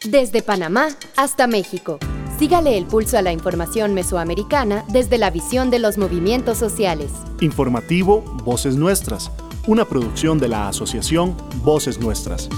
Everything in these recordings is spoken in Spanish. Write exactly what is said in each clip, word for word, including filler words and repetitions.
Desde Panamá hasta México. Sígale el pulso a la información mesoamericana desde la visión de los movimientos sociales. Informativo Voces Nuestras, una producción de la asociación Voces Nuestras.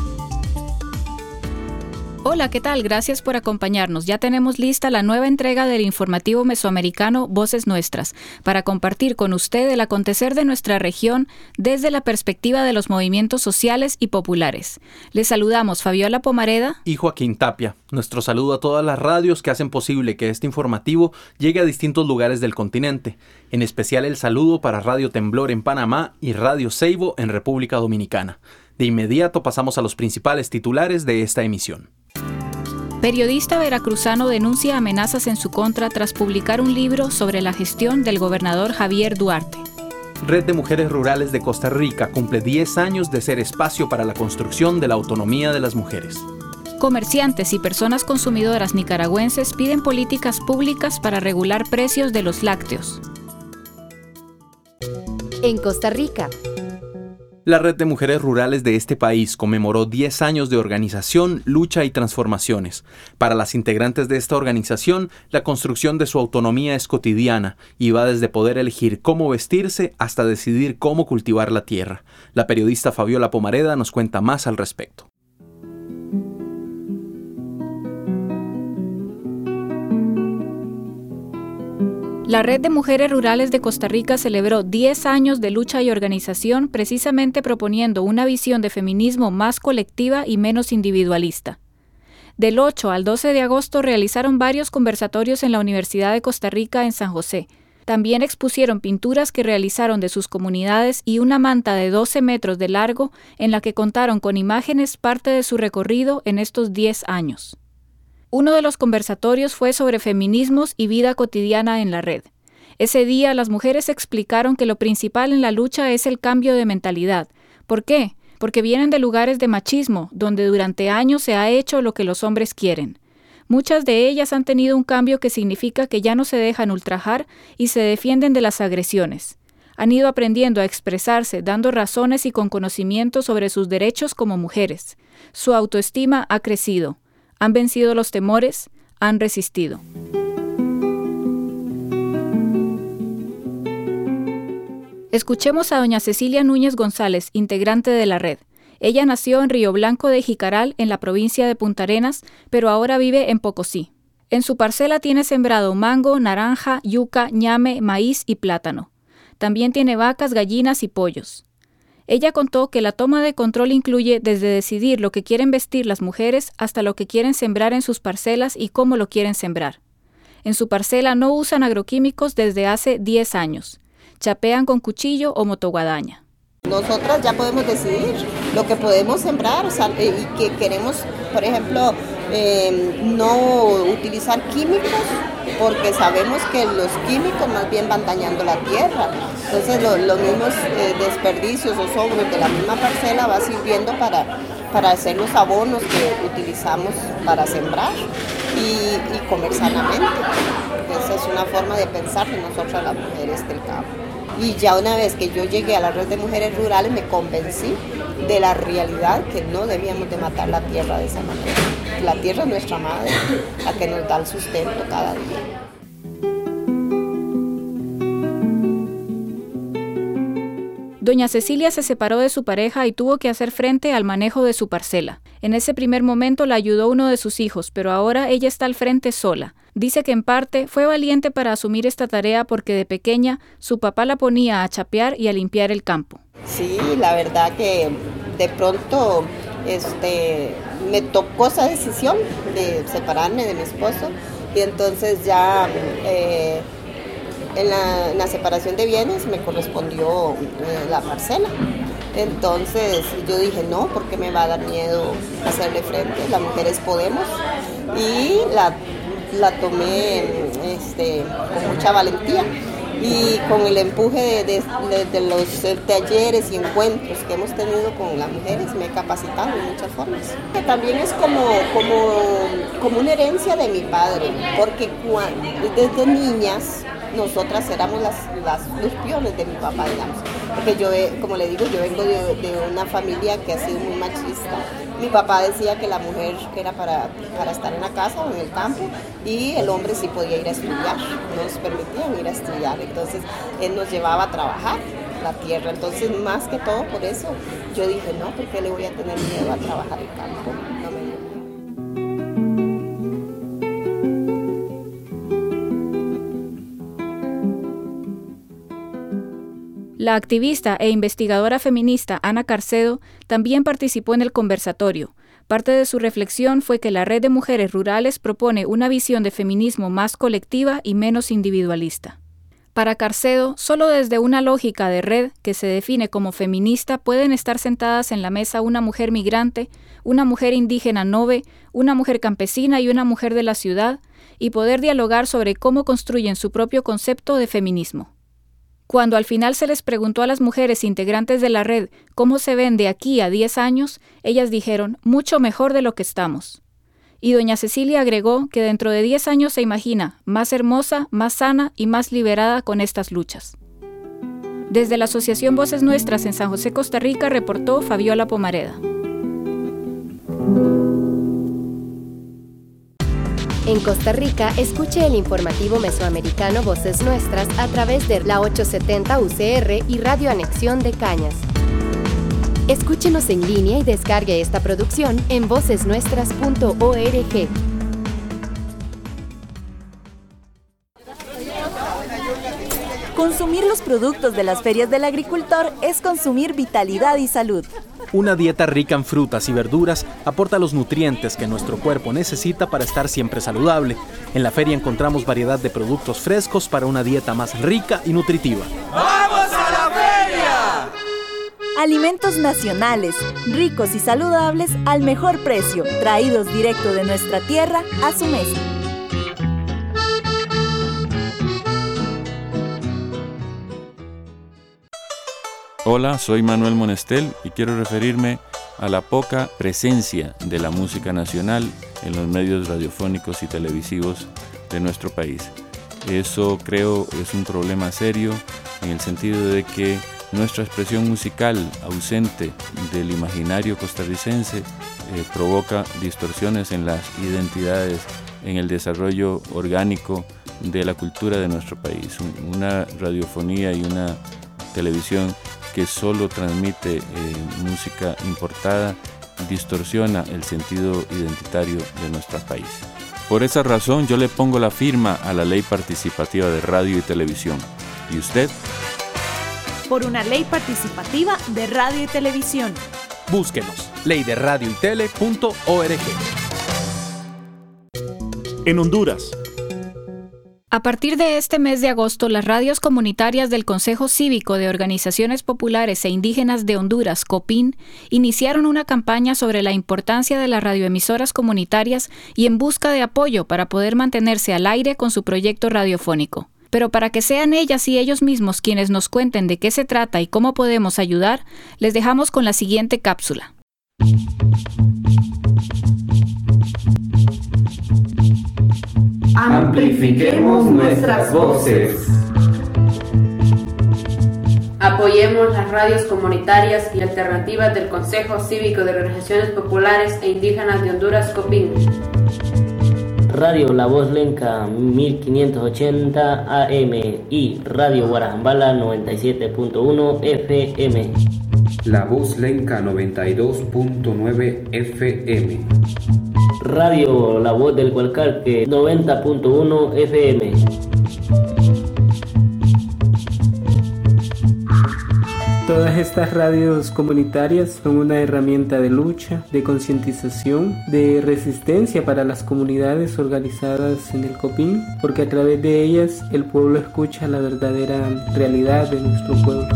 Hola, ¿qué tal? Gracias por acompañarnos. Ya tenemos lista la nueva entrega del informativo mesoamericano Voces Nuestras, para compartir con usted el acontecer de nuestra región desde la perspectiva de los movimientos sociales y populares. Les saludamos Fabiola Pomareda y Joaquín Tapia. Nuestro saludo a todas las radios que hacen posible que este informativo llegue a distintos lugares del continente. En especial el saludo para Radio Temblor en Panamá y Radio Seibo en República Dominicana. De inmediato pasamos a los principales titulares de esta emisión. Periodista veracruzano denuncia amenazas en su contra tras publicar un libro sobre la gestión del gobernador Javier Duarte. Red de Mujeres Rurales de Costa Rica cumple diez años de ser espacio para la construcción de la autonomía de las mujeres. Comerciantes y personas consumidoras nicaragüenses piden políticas públicas para regular precios de los lácteos. En Costa Rica. La Red de Mujeres Rurales de este país conmemoró diez años de organización, lucha y transformaciones. Para las integrantes de esta organización, la construcción de su autonomía es cotidiana y va desde poder elegir cómo vestirse hasta decidir cómo cultivar la tierra. La periodista Fabiola Pomareda nos cuenta más al respecto. La Red de Mujeres Rurales de Costa Rica celebró diez años de lucha y organización, precisamente proponiendo una visión de feminismo más colectiva y menos individualista. Del ocho al doce de agosto realizaron varios conversatorios en la Universidad de Costa Rica en San José. También expusieron pinturas que realizaron de sus comunidades y una manta de doce metros de largo en la que contaron con imágenes parte de su recorrido en estos diez años. Uno de los conversatorios fue sobre feminismos y vida cotidiana en la red. Ese día las mujeres explicaron que lo principal en la lucha es el cambio de mentalidad. ¿Por qué? Porque vienen de lugares de machismo, donde durante años se ha hecho lo que los hombres quieren. Muchas de ellas han tenido un cambio que significa que ya no se dejan ultrajar y se defienden de las agresiones. Han ido aprendiendo a expresarse, dando razones y con conocimiento sobre sus derechos como mujeres. Su autoestima ha crecido. Han vencido los temores, han resistido. Escuchemos a doña Cecilia Núñez González, integrante de la red. Ella nació en Río Blanco de Jicaral, en la provincia de Punta Arenas, pero ahora vive en Pocosí. En su parcela tiene sembrado mango, naranja, yuca, ñame, maíz y plátano. También tiene vacas, gallinas y pollos. Ella contó que la toma de control incluye desde decidir lo que quieren vestir las mujeres hasta lo que quieren sembrar en sus parcelas y cómo lo quieren sembrar. En su parcela no usan agroquímicos desde hace diez años. Chapean con cuchillo o motoguadaña. Nosotras ya podemos decidir lo que podemos sembrar, o sea, y que queremos, por ejemplo, eh, no utilizar químicos, porque sabemos que los químicos más bien van dañando la tierra. Entonces lo, los mismos eh, desperdicios o sobros de la misma parcela va sirviendo para, para hacer los abonos que utilizamos para sembrar y, y comer sanamente. Esa es una forma de pensar de nosotras las mujeres del campo. Y ya una vez que yo llegué a la Red de Mujeres Rurales me convencí de la realidad que no debíamos de matar la tierra de esa manera. La tierra es nuestra madre, la que nos da el sustento cada día. Doña Cecilia se separó de su pareja y tuvo que hacer frente al manejo de su parcela. En ese primer momento la ayudó uno de sus hijos, pero ahora ella está al frente sola. Dice que en parte fue valiente para asumir esta tarea porque de pequeña su papá la ponía a chapear y a limpiar el campo. Sí, la verdad que de pronto este, me tocó esa decisión de separarme de mi esposo y entonces ya eh, en, la, en la separación de bienes me correspondió eh, la parcela. Entonces yo dije no, porque me va a dar miedo hacerle frente, las mujeres podemos, y la, la tomé este, con mucha valentía y con el empuje de, de, de, de los talleres y encuentros que hemos tenido con las mujeres me he capacitado en muchas formas. También es como, como, como una herencia de mi padre, porque cuando, desde niñas nosotras éramos las, las, los piones de mi papá, digamos. Porque yo, como le digo, yo vengo de, de una familia que ha sido muy machista. Mi papá decía que la mujer era para, para estar en la casa o en el campo y el hombre sí podía ir a estudiar, no nos permitían ir a estudiar. Entonces él nos llevaba a trabajar la tierra. Entonces, más que todo por eso, yo dije, no, ¿por qué le voy a tener miedo a trabajar el campo? No me dio. La activista e investigadora feminista Ana Carcedo también participó en el conversatorio. Parte de su reflexión fue que la Red de Mujeres Rurales propone una visión de feminismo más colectiva y menos individualista. Para Carcedo, solo desde una lógica de red que se define como feminista pueden estar sentadas en la mesa una mujer migrante, una mujer indígena nobe, una mujer campesina y una mujer de la ciudad, y poder dialogar sobre cómo construyen su propio concepto de feminismo. Cuando al final se les preguntó a las mujeres integrantes de la red cómo se ven de aquí a diez años, ellas dijeron, mucho mejor de lo que estamos. Y doña Cecilia agregó que dentro de diez años se imagina más hermosa, más sana y más liberada con estas luchas. Desde la Asociación Voces Nuestras en San José, Costa Rica, reportó Fabiola Pomareda. En Costa Rica, escuche el informativo mesoamericano Voces Nuestras a través de la ochocientos setenta U C R y Radio Anexión de Cañas. Escúchenos en línea y descargue esta producción en voces nuestras punto org. Consumir los productos de las ferias del agricultor es consumir vitalidad y salud. Una dieta rica en frutas y verduras aporta los nutrientes que nuestro cuerpo necesita para estar siempre saludable. En la feria encontramos variedad de productos frescos para una dieta más rica y nutritiva. ¡Vamos a la feria! Alimentos nacionales, ricos y saludables al mejor precio, traídos directo de nuestra tierra a su mesa. Hola, soy Manuel Monestel y quiero referirme a la poca presencia de la música nacional en los medios radiofónicos y televisivos de nuestro país. Eso creo es un problema serio en el sentido de que nuestra expresión musical ausente del imaginario costarricense eh, provoca distorsiones en las identidades, en el desarrollo orgánico de la cultura de nuestro país. Una radiofonía y una televisión que solo transmite eh, música importada distorsiona el sentido identitario de nuestro país. Por esa razón yo le pongo la firma a la Ley Participativa de Radio y Televisión. ¿Y usted? Por una ley participativa de radio y televisión. Búsquenos, ley de radio y tele punto org. En Honduras. A partir de este mes de agosto, las radios comunitarias del Consejo Cívico de Organizaciones Populares e Indígenas de Honduras, COPIN, iniciaron una campaña sobre la importancia de las radioemisoras comunitarias y en busca de apoyo para poder mantenerse al aire con su proyecto radiofónico. Pero para que sean ellas y ellos mismos quienes nos cuenten de qué se trata y cómo podemos ayudar, les dejamos con la siguiente cápsula. Amplifiquemos nuestras voces. Apoyemos las radios comunitarias y alternativas del Consejo Cívico de Organizaciones Populares e Indígenas de Honduras, COPIN. Radio La Voz Lenca mil quinientos ochenta A M y Radio Guarajambala noventa y siete punto uno F M. La Voz Lenca noventa y dos punto nueve F M. Radio La Voz del Gualcarque noventa punto uno F M. Todas estas radios comunitarias son una herramienta de lucha, de concientización, de resistencia para las comunidades organizadas en el COPIN, porque a través de ellas el pueblo escucha la verdadera realidad de nuestro pueblo.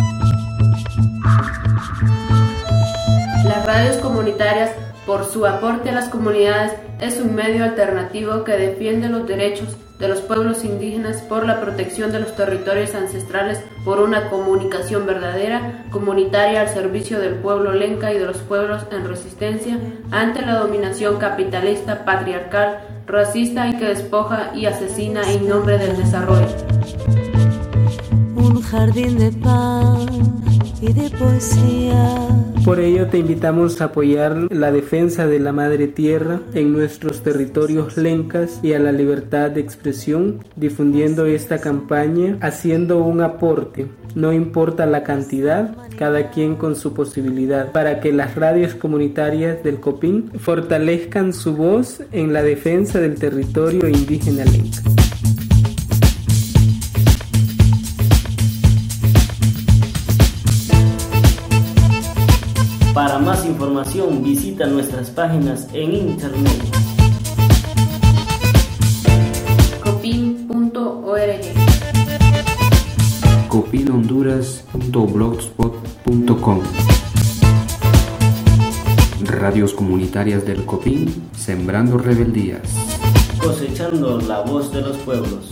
Las radios comunitarias, por su aporte a las comunidades, es un medio alternativo que defiende los derechos de los pueblos indígenas por la protección de los territorios ancestrales, por una comunicación verdadera, comunitaria al servicio del pueblo lenca y de los pueblos en resistencia ante la dominación capitalista, patriarcal, racista y que despoja y asesina en nombre del desarrollo. jardín de pan y de poesía. Por ello te invitamos a apoyar la defensa de la madre tierra en nuestros territorios lencas y a la libertad de expresión, difundiendo esta campaña, haciendo un aporte, no importa la cantidad, cada quien con su posibilidad, para que las radios comunitarias del Copín fortalezcan su voz en la defensa del territorio indígena lenca. Para más información visita nuestras páginas en internet. copin punto org copin honduras punto blogspot punto com. Radios comunitarias del Copín, sembrando rebeldías. Cosechando la voz de los pueblos.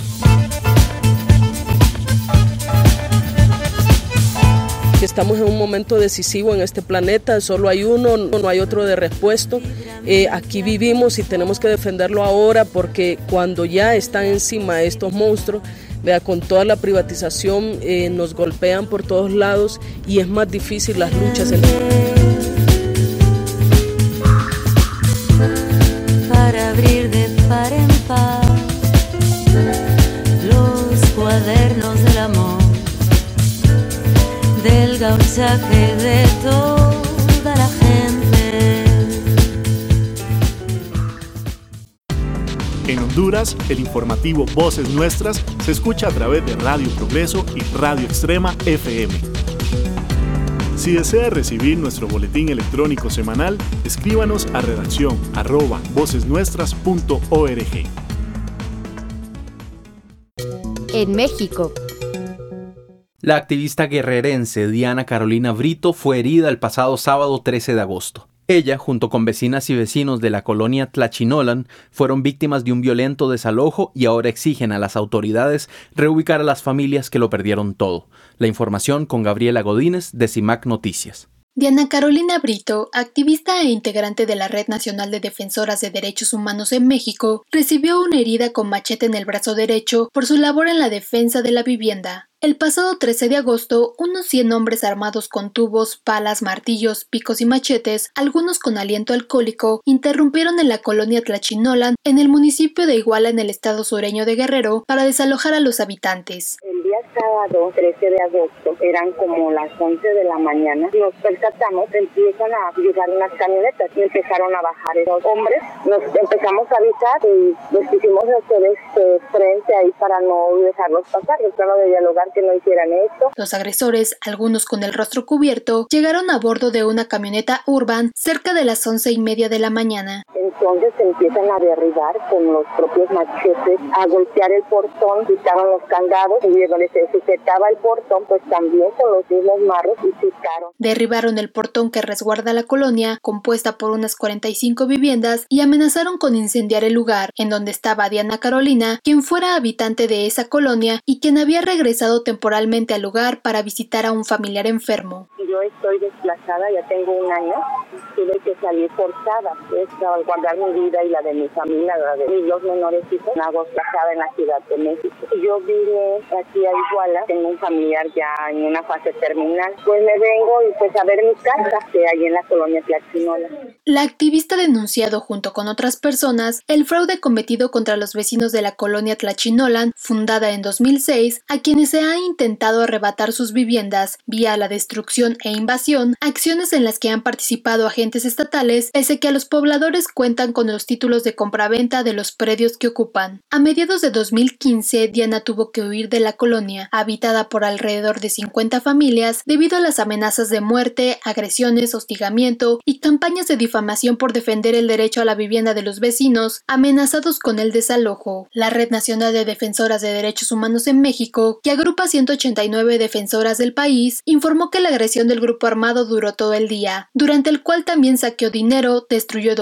Estamos en un momento decisivo en este planeta, solo hay uno, no hay otro de repuesto. Eh, aquí vivimos y tenemos que defenderlo ahora, porque cuando ya están encima estos monstruos, vea, con toda la privatización eh, nos golpean por todos lados y es más difícil las luchas. En... Para abrir de par en par los cuadernos del amor, del gauchaje de toda la gente. En Honduras, el informativo Voces Nuestras se escucha a través de Radio Progreso y Radio Extrema F M. Si desea recibir nuestro boletín electrónico semanal, escríbanos a redacción arroba vocesnuestras punto org. En México, la activista guerrerense Diana Carolina Brito fue herida el pasado sábado trece de agosto. Ella, junto con vecinas y vecinos de la colonia Tlachinolan, fueron víctimas de un violento desalojo y ahora exigen a las autoridades reubicar a las familias que lo perdieron todo. La información con Gabriela Godínez de CIMAC Noticias. Diana Carolina Brito, activista e integrante de la Red Nacional de Defensoras de Derechos Humanos en México, recibió una herida con machete en el brazo derecho por su labor en la defensa de la vivienda. El pasado trece de agosto, unos cien hombres armados con tubos, palas, martillos, picos y machetes, algunos con aliento alcohólico, interrumpieron en la colonia Tlachinolan, en el municipio de Iguala, en el estado sureño de Guerrero, para desalojar a los habitantes. El día sábado trece de agosto, eran como las once de la mañana, nos percatamos, empiezan a llegar unas camionetas y empezaron a bajar esos hombres. Nos empezamos a avisar y nos quisimos hacer este frente ahí para no dejarlos pasar, el plano de dialogar que no hicieran esto. Los agresores, algunos con el rostro cubierto, llegaron a bordo de una camioneta Urban cerca de las once y media de la mañana. Entonces se empiezan a derribar con los propios machetes, a golpear el portón, quitaron los candados y luego les sujetaba el portón, pues también con los mismos marros y picaron. Derribaron el portón que resguarda la colonia, compuesta por unas cuarenta y cinco viviendas, y amenazaron con incendiar el lugar en donde estaba Diana Carolina, quien fuera habitante de esa colonia y quien había regresado temporalmente al lugar para visitar a un familiar enfermo. Yo estoy desplazada, ya tengo un año, tuve que salir forzada, pues, a guardar mi vida y la de mi familia, la de mis dos menores hijos, hago desplazada en la Ciudad de México. Yo vine aquí a Iguala, tengo un familiar ya en una fase terminal, pues me vengo y pues a ver mi casa, que hay en la colonia Tlachinola. La activista ha denunciado junto con otras personas el fraude cometido contra los vecinos de la colonia Tlachinolan, fundada en dos mil seis, a quienes se ha intentado arrebatar sus viviendas vía la destrucción e invasión, acciones en las que han participado agentes estatales, pese que a los pobladores cuentan con los títulos de compraventa de los predios que ocupan. A mediados de dos mil quince, Diana tuvo que huir de la colonia, habitada por alrededor de cincuenta familias, debido a las amenazas de muerte, agresiones, hostigamiento y campañas de difamación por defender el derecho a la vivienda de los vecinos, amenazados con el desalojo. La Red Nacional de Defensoras de Derechos Humanos en México, que agrupa ciento ochenta y nueve defensoras del país, informó que la agresión del grupo armado duró todo el día, durante el cual también saqueó dinero, destruyó documentos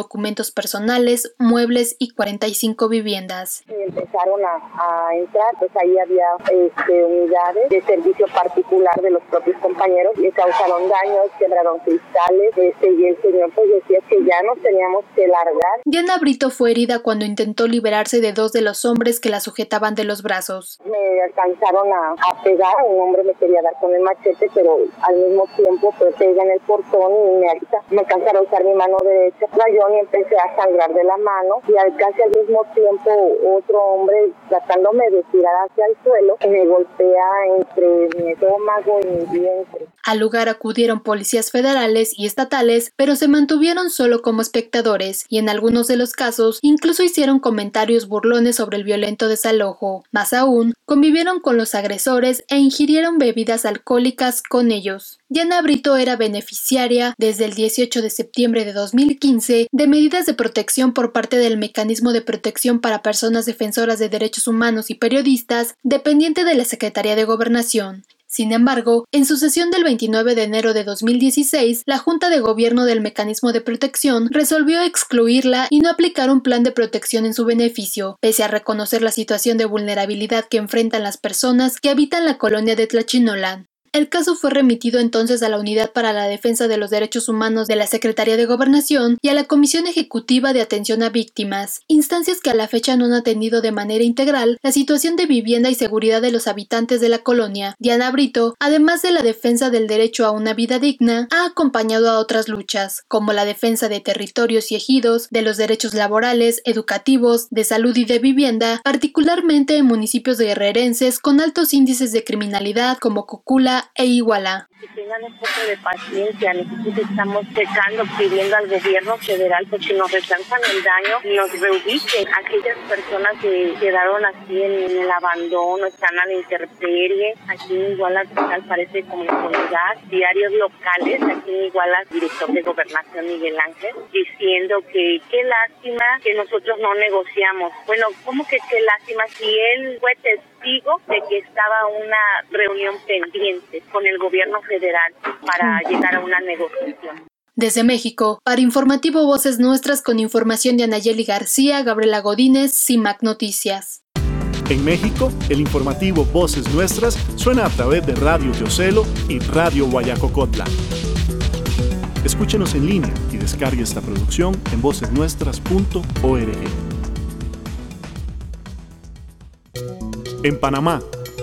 datos personales, muebles y cuarenta y cinco viviendas. Empezaron a, a entrar, pues ahí había este, unidades de servicio particular de los propios compañeros, le causaron daños, quebraron cristales, este, y el señor pues decía que ya nos teníamos que largar. Diana Brito fue herida cuando intentó liberarse de dos de los hombres que la sujetaban de los brazos. Me alcanzaron a, a pegar, un hombre me quería dar con el machete, pero al mismo tiempo pues pega en el portón y me, me alcanzaron a usar mi mano derecha, yo y empecé a sangrar de la mano y al, casi al mismo tiempo otro hombre tratándome de tirar hacia el suelo me golpea entre mi estómago y mi vientre. Al lugar acudieron policías federales y estatales, pero se mantuvieron solo como espectadores y en algunos de los casos incluso hicieron comentarios burlones sobre el violento desalojo. Más aún, convivieron con los agresores e ingirieron bebidas alcohólicas con ellos. Diana Brito era beneficiaria desde el dieciocho de septiembre de dos mil quince de medidas de protección por parte del Mecanismo de Protección para Personas Defensoras de Derechos Humanos y Periodistas, dependiente de la Secretaría de Gobernación. Sin embargo, en su sesión del veintinueve de enero de dos mil dieciséis, la Junta de Gobierno del Mecanismo de Protección resolvió excluirla y no aplicar un plan de protección en su beneficio, pese a reconocer la situación de vulnerabilidad que enfrentan las personas que habitan la colonia de Tlachinolan. El caso fue remitido entonces a la Unidad para la Defensa de los Derechos Humanos de la Secretaría de Gobernación y a la Comisión Ejecutiva de Atención a Víctimas, instancias que a la fecha no han atendido de manera integral la situación de vivienda y seguridad de los habitantes de la colonia. Diana Brito, además de la defensa del derecho a una vida digna, ha acompañado a otras luchas, como la defensa de territorios y ejidos, de los derechos laborales, educativos, de salud y de vivienda, particularmente en municipios guerrerenses con altos índices de criminalidad como Cocula e Iguala. Que tengan un poco de paciencia, nosotros estamos checando, pidiendo al gobierno federal porque nos retrasan el daño y nos reubiquen. Aquellas personas que quedaron así en el abandono, están a la intemperie, aquí en Iguala al parece como comunidad, diarios locales, aquí en Iguala, director de Gobernación Miguel Ángel, diciendo que qué lástima que nosotros no negociamos. Bueno, ¿cómo que qué lástima si él fue testigo de que estaba una reunión pendiente con el gobierno federal para llegar a una negociación? Desde México, para Informativo Voces Nuestras con información de Anayeli García, Gabriela Godínez, C I M A C Noticias. En México, el informativo Voces Nuestras suena a través de Radio Teocelo y Radio Guayacocotla. Escúchenos en línea y descargue esta producción en voces nuestras punto org. En Panamá,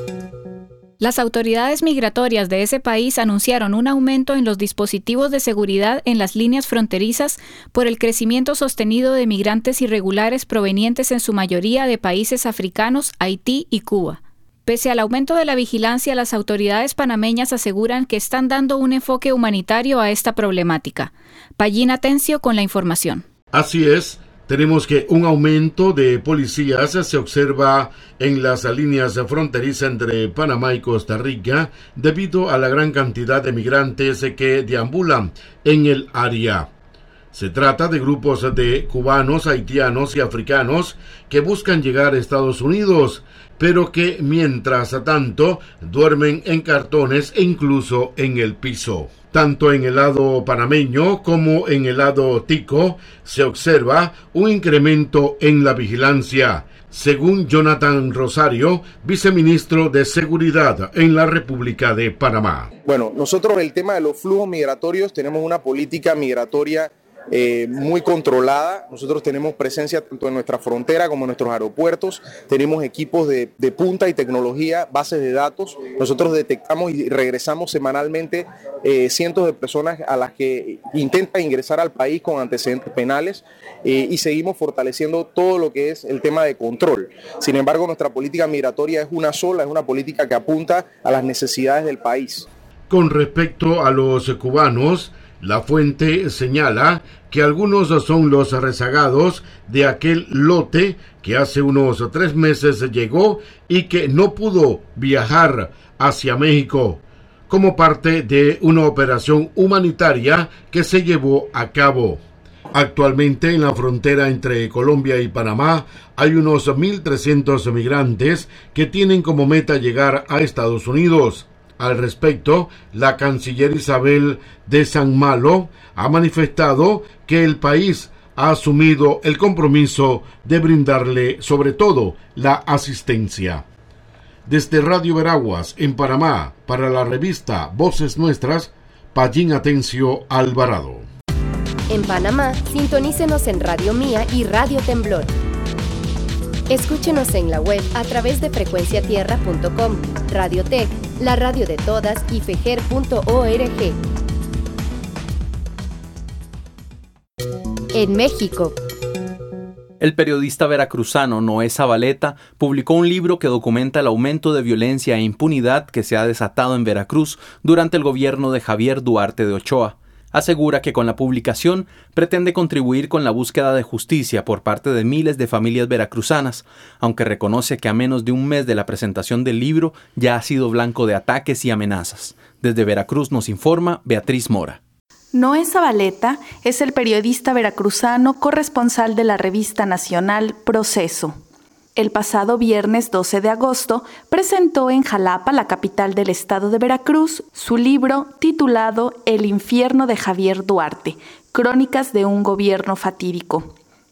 las autoridades migratorias de ese país anunciaron un aumento en los dispositivos de seguridad en las líneas fronterizas por el crecimiento sostenido de migrantes irregulares provenientes en su mayoría de países africanos, Haití y Cuba. Pese al aumento de la vigilancia, las autoridades panameñas aseguran que están dando un enfoque humanitario a esta problemática. Pallín Atencio con la información. Así es. Tenemos que un aumento de policías se observa en las líneas fronterizas entre Panamá y Costa Rica debido a la gran cantidad de migrantes que deambulan en el área. Se trata de grupos de cubanos, haitianos y africanos que buscan llegar a Estados Unidos, pero que mientras tanto duermen en cartones e incluso en el piso. Tanto en el lado panameño como en el lado tico se observa un incremento en la vigilancia, según Jonathan Rosario, viceministro de Seguridad en la República de Panamá. Bueno, nosotros el tema de los flujos migratorios tenemos una política migratoria Eh, muy controlada. Nosotros tenemos presencia tanto en nuestra frontera como en nuestros aeropuertos, tenemos equipos de, de punta y tecnología, bases de datos. Nosotros detectamos y regresamos semanalmente eh, cientos de personas a las que intentan ingresar al país con antecedentes penales eh, y seguimos fortaleciendo todo lo que es el tema de control. Sin embargo, nuestra política migratoria es una sola, es una política que apunta a las necesidades del país. Con respecto a los cubanos, la fuente señala que algunos son los rezagados de aquel lote que hace unos tres meses llegó y que no pudo viajar hacia México, como parte de una operación humanitaria que se llevó a cabo. Actualmente en la frontera entre Colombia y Panamá hay unos mil trescientos migrantes que tienen como meta llegar a Estados Unidos. Al respecto, la canciller Isabel de San Malo ha manifestado que el país ha asumido el compromiso de brindarle sobre todo la asistencia. Desde Radio Veraguas en Panamá, para la revista Voces Nuestras, Pallín Atencio Alvarado. En Panamá, sintonícenos en Radio Mía y Radio Temblor. Escúchenos en la web a través de frecuencia tierra punto com, Radiotech, la radio de todas y fejer punto org. En México. El periodista veracruzano Noé Zabaleta publicó un libro que documenta el aumento de violencia e impunidad que se ha desatado en Veracruz durante el gobierno de Javier Duarte de Ochoa. Asegura que con la publicación pretende contribuir con la búsqueda de justicia por parte de miles de familias veracruzanas, aunque reconoce que a menos de un mes de la presentación del libro ya ha sido blanco de ataques y amenazas. Desde Veracruz nos informa Beatriz Mora. Noé Zabaleta es el periodista veracruzano corresponsal de la revista nacional Proceso. El pasado viernes doce de agosto presentó en Jalapa, la capital del estado de Veracruz, su libro titulado El infierno de Javier Duarte, crónicas de un gobierno fatídico.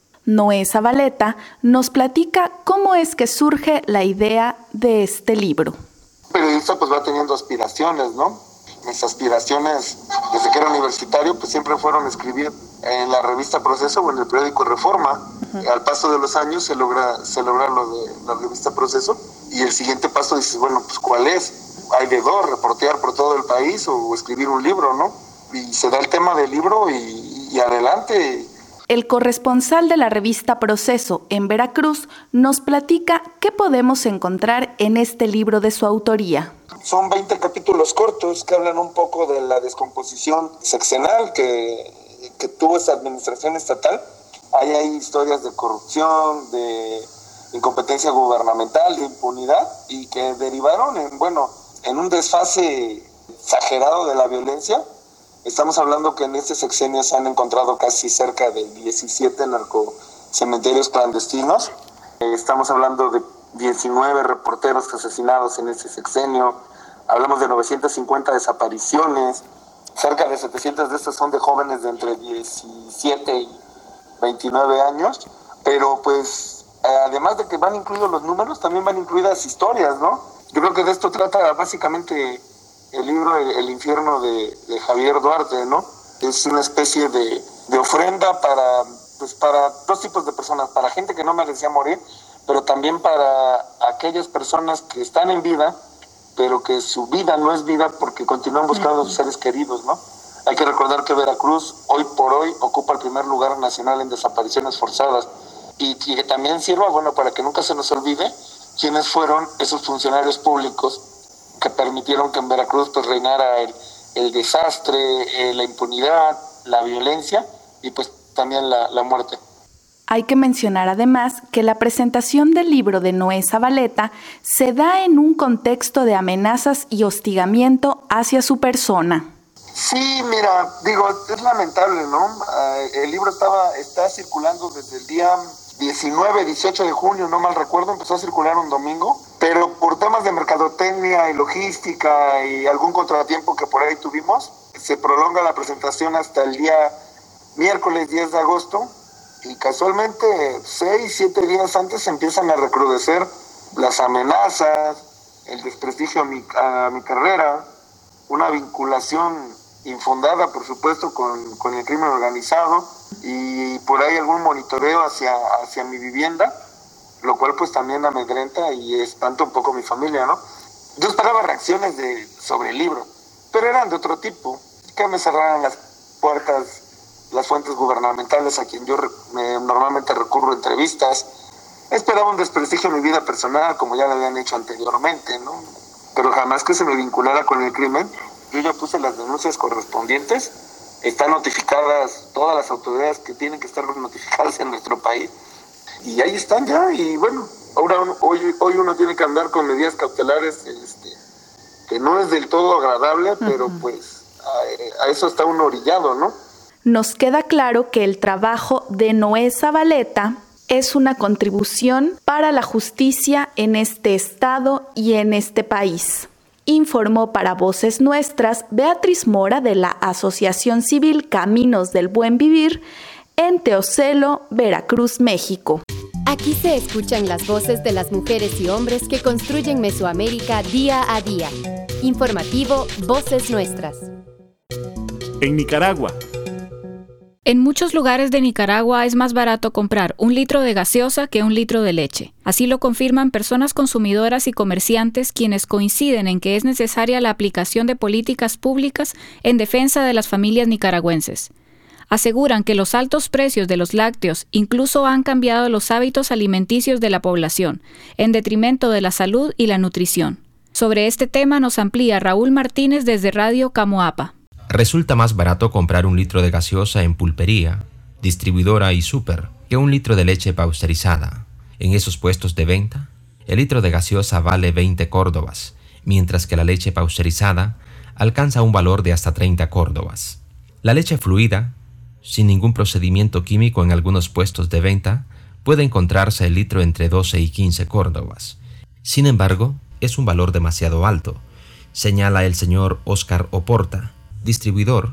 Noé Zabaleta nos platica cómo es que surge la idea de este libro. El periodista pues va teniendo aspiraciones, ¿no? Mis aspiraciones desde que era universitario pues siempre fueron escribir en la revista Proceso o en el periódico Reforma. Uh-huh. Al paso de los años se logra, se logra lo de la revista Proceso y el siguiente paso dices, bueno, pues ¿cuál es? Hay de dos, reportear por todo el país o, o escribir un libro, ¿no? Y se da el tema del libro y, y adelante. El corresponsal de la revista Proceso en Veracruz nos platica qué podemos encontrar en este libro de su autoría. Son veinte capítulos cortos que hablan un poco de la descomposición sexenal que, que tuvo esta administración estatal. Hay ahí historias de corrupción, de incompetencia gubernamental, de impunidad y que derivaron en, bueno, en un desfase exagerado de la violencia. Estamos hablando que en este sexenio se han encontrado casi cerca de diecisiete narcocementerios clandestinos. Estamos hablando de diecinueve reporteros asesinados en ese sexenio. Hablamos de novecientas cincuenta desapariciones. Cerca de setecientas de estas son de jóvenes de entre diecisiete y veintinueve años. Pero pues, además de que van incluidos los números, también van incluidas historias, ¿no? Yo creo que de esto trata básicamente el libro El, el infierno de, de Javier Duarte, ¿no? Es una especie de, de ofrenda para, pues para dos tipos de personas, para gente que no merecía morir, pero también para aquellas personas que están en vida, pero que su vida no es vida porque continúan buscando a sus seres queridos, ¿no? Hay que recordar que Veracruz hoy por hoy ocupa el primer lugar nacional en desapariciones forzadas y, y que también sirva, bueno, para que nunca se nos olvide quiénes fueron esos funcionarios públicos que permitieron que en Veracruz pues reinara el, el desastre, eh, la impunidad, la violencia y pues también la, la muerte. Hay que mencionar además que la presentación del libro de Noé Zabaleta se da en un contexto de amenazas y hostigamiento hacia su persona. Sí, mira, digo, es lamentable, ¿no? Uh, el libro estaba está circulando desde el día diecinueve, dieciocho de junio, no mal recuerdo, empezó a circular un domingo, pero por temas de mercadotecnia y logística y algún contratiempo que por ahí tuvimos, se prolonga la presentación hasta el día miércoles diez de agosto y casualmente seis, siete días antes se empiezan a recrudecer las amenazas, el desprestigio a mi, a mi carrera, una vinculación infundada, por supuesto, con, con el crimen organizado y por ahí algún monitoreo hacia, hacia mi vivienda, lo cual pues también amedrenta y espanta un poco a mi familia, ¿no? Yo esperaba reacciones de, sobre el libro, pero eran de otro tipo, que me cerraran las puertas las fuentes gubernamentales a quien yo me, normalmente recurro a entrevistas. Esperaba un desprestigio en mi vida personal, como ya lo habían hecho anteriormente, ¿no? Pero jamás que se me vinculara con el crimen. Yo ya puse las denuncias correspondientes, están notificadas todas las autoridades que tienen que estar notificadas en nuestro país, y ahí están ya, y bueno, ahora hoy, hoy uno tiene que andar con medidas cautelares, este, que no es del todo agradable, pero uh-huh. pues a, a eso está uno orillado, ¿no? Nos queda claro que el trabajo de Noé Zabaleta es una contribución para la justicia en este estado y en este país. Informó para Voces Nuestras Beatriz Mora de la Asociación Civil Caminos del Buen Vivir en Teocelo, Veracruz, México. Aquí se escuchan las voces de las mujeres y hombres que construyen Mesoamérica día a día. Informativo Voces Nuestras. En Nicaragua. En muchos lugares de Nicaragua es más barato comprar un litro de gaseosa que un litro de leche. Así lo confirman personas consumidoras y comerciantes quienes coinciden en que es necesaria la aplicación de políticas públicas en defensa de las familias nicaragüenses. Aseguran que los altos precios de los lácteos incluso han cambiado los hábitos alimenticios de la población, en detrimento de la salud y la nutrición. Sobre este tema nos amplía Raúl Martínez desde Radio Camoapa. Resulta más barato comprar un litro de gaseosa en pulpería, distribuidora y súper que un litro de leche pasteurizada. En esos puestos de venta, el litro de gaseosa vale veinte córdobas, mientras que la leche pasteurizada alcanza un valor de hasta treinta córdobas. La leche fluida, sin ningún procedimiento químico en algunos puestos de venta, puede encontrarse el litro entre doce y quince córdobas. Sin embargo, es un valor demasiado alto, señala el señor Óscar Oporta, distribuidor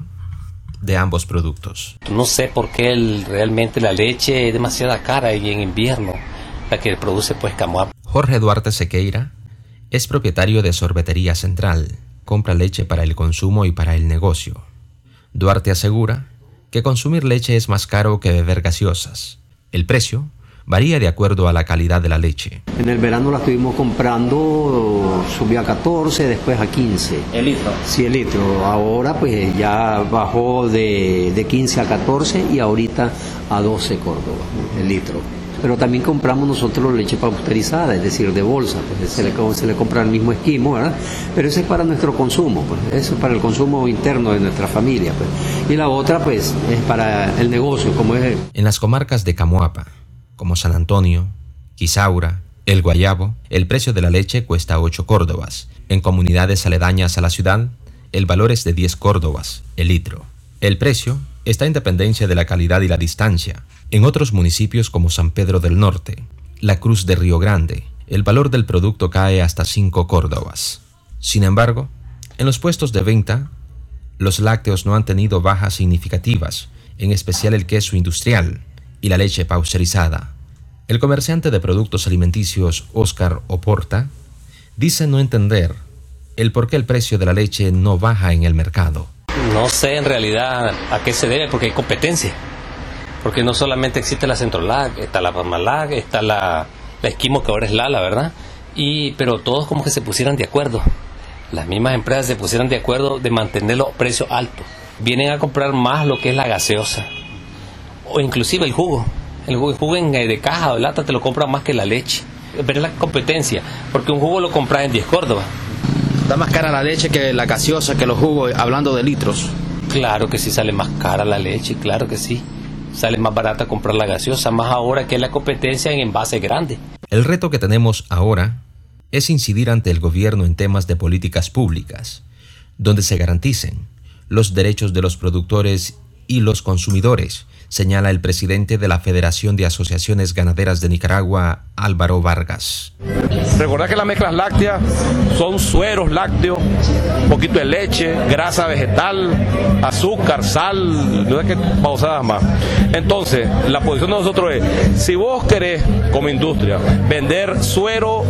de ambos productos. No sé por qué el, realmente la leche es demasiado cara y en invierno la que produce pues Camoapa. Jorge Duarte Sequeira es propietario de Sorbetería Central, compra leche para el consumo y para el negocio. Duarte asegura que consumir leche es más caro que beber gaseosas. El precio varía de acuerdo a la calidad de la leche. En el verano la estuvimos comprando, subió a catorce, después a quince. ¿El litro? Sí, el litro. Ahora pues ya bajó de, de quince a catorce y ahorita a doce Córdoba, el litro. Pero también compramos nosotros leche pasteurizada, es decir, de bolsa, pues se le, se le compra el mismo esquimo, ¿verdad? Pero eso es para nuestro consumo, pues eso es para el consumo interno de nuestra familia, pues. Y la otra pues es para el negocio, como es. En las comarcas de Camoapa, como San Antonio, Quisaura, El Guayabo, el precio de la leche cuesta ocho córdobas. En comunidades aledañas a la ciudad, el valor es de diez córdobas, el litro. El precio está en dependencia de la calidad y la distancia. En otros municipios como San Pedro del Norte, La Cruz de Río Grande, el valor del producto cae hasta cinco córdobas. Sin embargo, en los puestos de venta, los lácteos no han tenido bajas significativas, en especial el queso industrial y la leche pasteurizada. El comerciante de productos alimenticios Óscar Oporta dice no entender el por qué el precio de la leche no baja en el mercado. No sé en realidad a qué se debe, porque hay competencia. Porque no solamente existe la Centrolac, está la Parmalac, está la, la Esquimo, que ahora es Lala, ¿verdad? Y, pero todos como que se pusieran de acuerdo. Las mismas empresas se pusieran de acuerdo de mantener los precios altos. Vienen a comprar más lo que es la gaseosa. O inclusive el jugo. El jugo, el jugo en, de caja o de lata te lo compran más que la leche. Pero es la competencia, porque un jugo lo compras en diez córdobas. ¿Está más cara la leche que la gaseosa, que los jugos, hablando de litros? Claro que sí, sale más cara la leche, claro que sí. Sale más barata comprar la gaseosa, más ahora que es la competencia en envases grandes. El reto que tenemos ahora es incidir ante el gobierno en temas de políticas públicas, donde se garanticen los derechos de los productores y los consumidores, señala el presidente de la Federación de Asociaciones Ganaderas de Nicaragua, Álvaro Vargas. Recordad que las mezclas lácteas son sueros lácteos, un poquito de leche, grasa vegetal, azúcar, sal, no es que pausadas más. Entonces, la posición de nosotros es, si vos querés, como industria, vender suero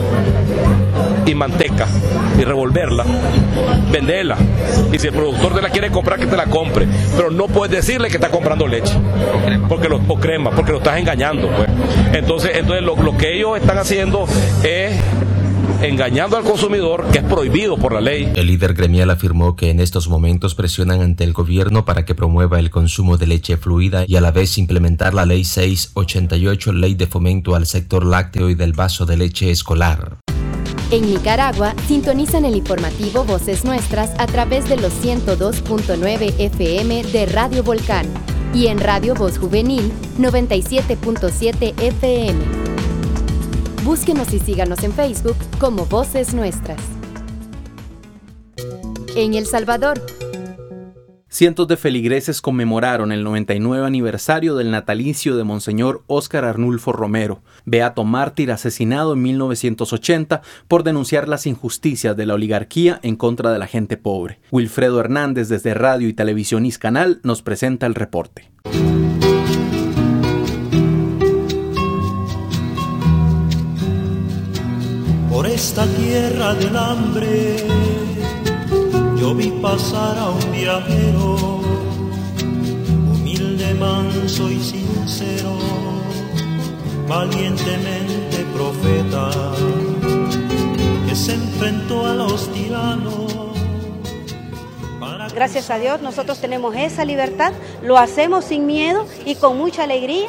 y manteca y revolverla, venderla. Y si el productor te la quiere comprar, que te la compre. Pero no puedes decirle que está comprando leche. O crema. Porque lo, o crema, porque lo estás engañando, pues. Entonces, entonces lo, lo que ellos están haciendo es engañando al consumidor, que es prohibido por la ley. El líder gremial afirmó que en estos momentos presionan ante el gobierno para que promueva el consumo de leche fluida y a la vez implementar la Ley seiscientos ochenta y ocho, Ley de Fomento al Sector Lácteo y del Vaso de Leche Escolar. En Nicaragua, sintonizan el informativo Voces Nuestras a través de los ciento dos punto nueve F M de Radio Volcán y en Radio Voz Juvenil noventa y siete punto siete F M. Búsquenos y síganos en Facebook como Voces Nuestras. En El Salvador, cientos de feligreses conmemoraron el noventa y nueve aniversario del natalicio de Monseñor Óscar Arnulfo Romero, beato mártir asesinado en mil novecientos ochenta por denunciar las injusticias de la oligarquía en contra de la gente pobre. Wilfredo Hernández desde Radio y Televisión Iscanal nos presenta el reporte. esta tierra del hambre yo vi pasar a un viajero, humilde, manso y sincero, valientemente profeta, que se enfrentó a los tiranos. Gracias a Dios nosotros tenemos esa libertad, lo hacemos sin miedo y con mucha alegría.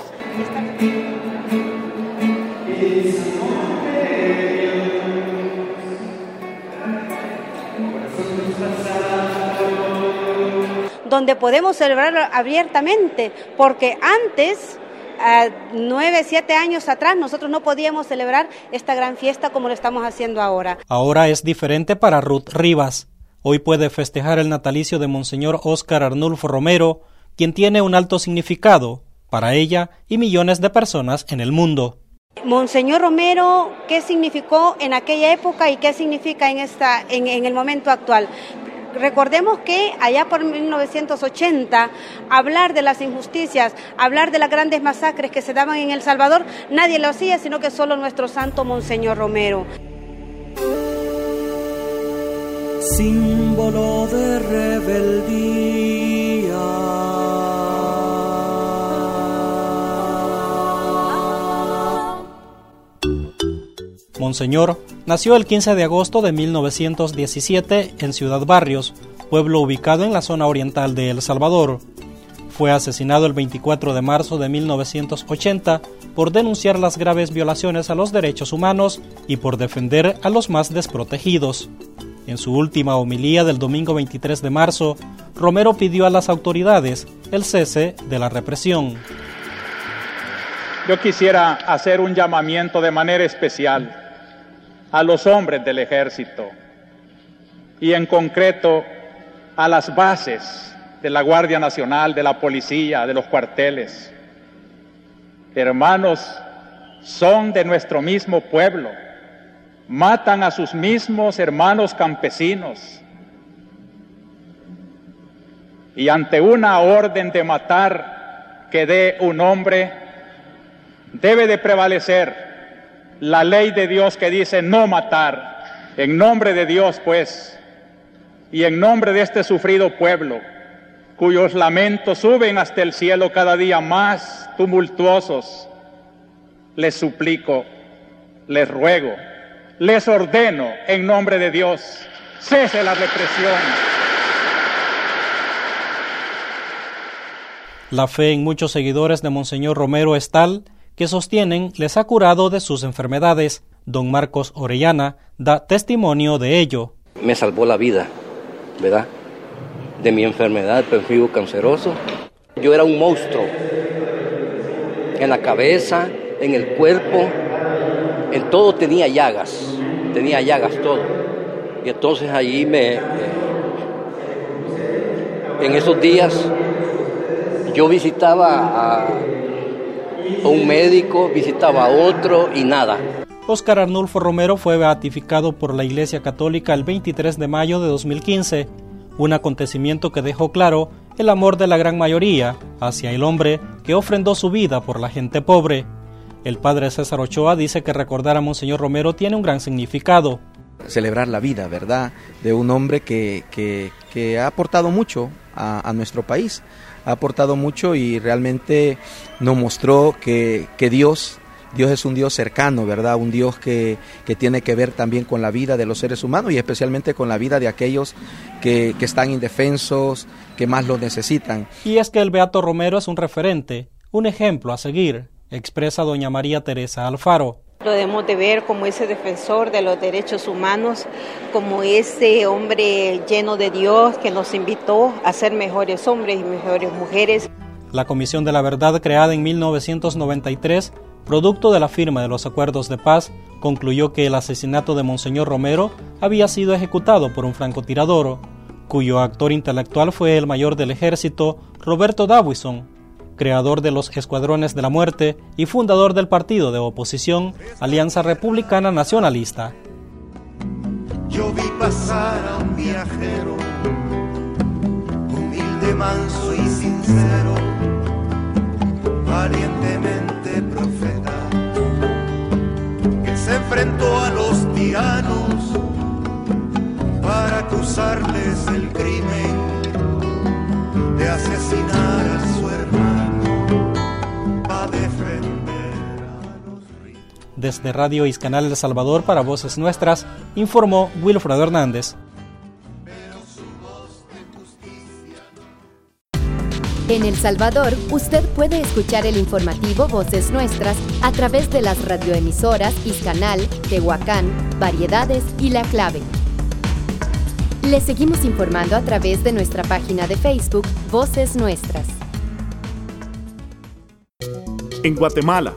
Donde podemos celebrar abiertamente, porque antes, uh, nueve, siete años atrás, nosotros no podíamos celebrar esta gran fiesta como lo estamos haciendo ahora. Ahora es diferente para Ruth Rivas. Hoy puede festejar el natalicio de Monseñor Óscar Arnulfo Romero, quien tiene un alto significado para ella y millones de personas en el mundo. Monseñor Romero, ¿qué significó en aquella época y qué significa en, esta, en, en el momento actual? Recordemos que allá por mil novecientos ochenta, hablar de las injusticias, hablar de las grandes masacres que se daban en El Salvador, nadie lo hacía, sino que solo nuestro santo Monseñor Romero. Símbolo de rebeldía. Monseñor nació el quince de agosto de mil novecientos diecisiete en Ciudad Barrios, pueblo ubicado en la zona oriental de El Salvador. Fue asesinado el veinticuatro de marzo de mil novecientos ochenta por denunciar las graves violaciones a los derechos humanos y por defender a los más desprotegidos. En su última homilía del domingo veintitrés de marzo, Romero pidió a las autoridades el cese de la represión. Yo quisiera hacer un llamamiento de manera especial a los hombres del ejército y en concreto a las bases de la Guardia Nacional, de la policía, de los cuarteles. Hermanos, son de nuestro mismo pueblo, matan a sus mismos hermanos campesinos y ante una orden de matar que dé un hombre, debe de prevalecer la ley de Dios que dice no matar. En nombre de Dios, pues, y en nombre de este sufrido pueblo, cuyos lamentos suben hasta el cielo cada día más tumultuosos, les suplico, les ruego, les ordeno en nombre de Dios, cese la represión. La fe en muchos seguidores de Monseñor Romero es tal que sostienen les ha curado de sus enfermedades. Don Marcos Orellana da testimonio de ello. Me salvó la vida, ¿verdad? De mi enfermedad, perfil canceroso. Yo era un monstruo, en la cabeza, en el cuerpo, en todo tenía llagas, tenía llagas todo. Y entonces allí me, eh, en esos días, yo visitaba a a un médico, visitaba a otro y nada. Óscar Arnulfo Romero fue beatificado por la Iglesia Católica el veintitrés de mayo de dos mil quince, un acontecimiento que dejó claro el amor de la gran mayoría hacia el hombre que ofrendó su vida por la gente pobre. El padre César Ochoa dice que recordar a Monseñor Romero tiene un gran significado. Celebrar la vida, ¿verdad?, de un hombre que, que, que ha aportado mucho a, a nuestro país. Ha aportado mucho y realmente nos mostró que, que Dios, Dios es un Dios cercano, ¿verdad? Un Dios que, que tiene que ver también con la vida de los seres humanos y especialmente con la vida de aquellos que, que están indefensos, que más lo necesitan. Y es que el Beato Romero es un referente, un ejemplo a seguir, expresa doña María Teresa Alfaro. Lo debemos de ver como ese defensor de los derechos humanos, como ese hombre lleno de Dios que nos invitó a ser mejores hombres y mejores mujeres. La Comisión de la Verdad, creada en mil novecientos noventa y tres, producto de la firma de los acuerdos de paz, concluyó que el asesinato de Monseñor Romero había sido ejecutado por un francotirador, cuyo actor intelectual fue el mayor del ejército, Roberto Dawison, creador de los Escuadrones de la Muerte y fundador del partido de oposición Alianza Republicana Nacionalista. Yo vi pasar a un viajero, humilde, manso y sincero, valientemente profeta, que se enfrentó a los tiranos Desde Radio Iscanal El Salvador para Voces Nuestras, informó Wilfredo Hernández. En El Salvador, usted puede escuchar el informativo Voces Nuestras a través de las radioemisoras Iscanal, Tehuacán, Variedades y La Clave. Le seguimos informando a través de nuestra página de Facebook Voces Nuestras. En Guatemala.